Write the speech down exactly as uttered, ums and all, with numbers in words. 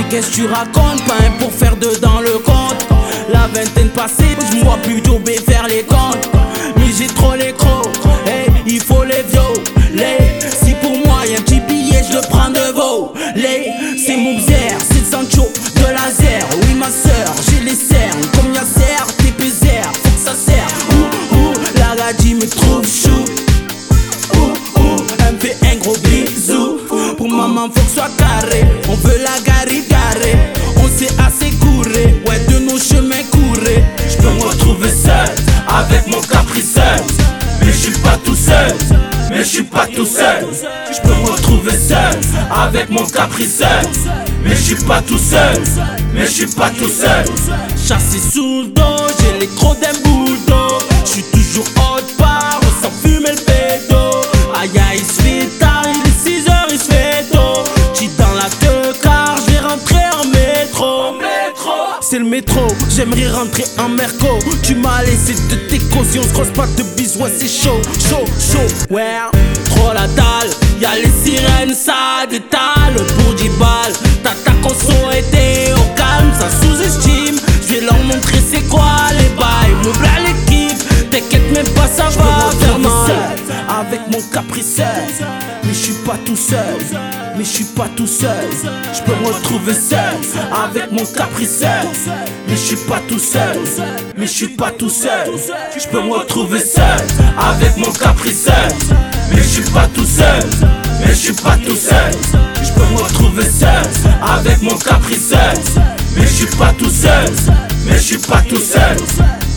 Qu'est-ce que tu racontes? Pas un pour faire deux dans le compte. La vingtaine passée, je me vois plutôt B faire les comptes. Mais j'ai trop les crocs, hey, il faut les violer. Si pour moi y'a un petit billet, je le prends de voler. C'est mon bzer, c'est le Sancho de laser. Oui ma soeur, j'ai les cernes comme Yasser, T P Z R, faut que ça sert. Ouh ouh, la gadji me trouve chou. Ouh ouh, elle me fait un gros bisou. Pour maman faut que soit carré, on veut la garigarée. On s'est assez couré, ouais de nos chemins courés. Je peux me retrouver seul, avec mon capriceux. Mais je suis pas tout seul, mais je suis pas tout seul. Je peux me retrouver seul, avec mon capriceux. Mais je suis pas tout seul, mais je suis pas tout seul. Chassé sous le dos, j'ai les crocs d'un boulot. Je suis toujours haute part, on s'en fume le pédo. Aïe aïe, il se fait tard, il est six heures, il se fait tôt. J'suis dans la deux car je vais rentrer en métro. C'est le métro, j'aimerais rentrer en merco. Tu m'as laissé de tes cautions, on se croise pas de bis, ouais c'est chaud, chaud, chaud. Ouais, trop la dalle, y'a les sirènes, ça détale. Pour dix balles, t'as ta conso était au calme, ça sous-estime. J'vais leur montrer c'est quoi les bails, mon blas l'équipe. T'inquiète même pas, ça va faire mal. Avec mon capriceux, mais je suis pas tout seul. Mais je suis pas tout seul, je peux me retrouver seul avec mon capriceux. Mais je suis pas tout seul, mais je suis pas tout seul. Je peux me retrouver seul, avec mon capriceux. Mais je suis pas tout seul, mais je suis pas tout seul. Je peux me retrouver seul, avec mon capriceux. Mais je suis pas tout seul, mais je suis pas tout seul.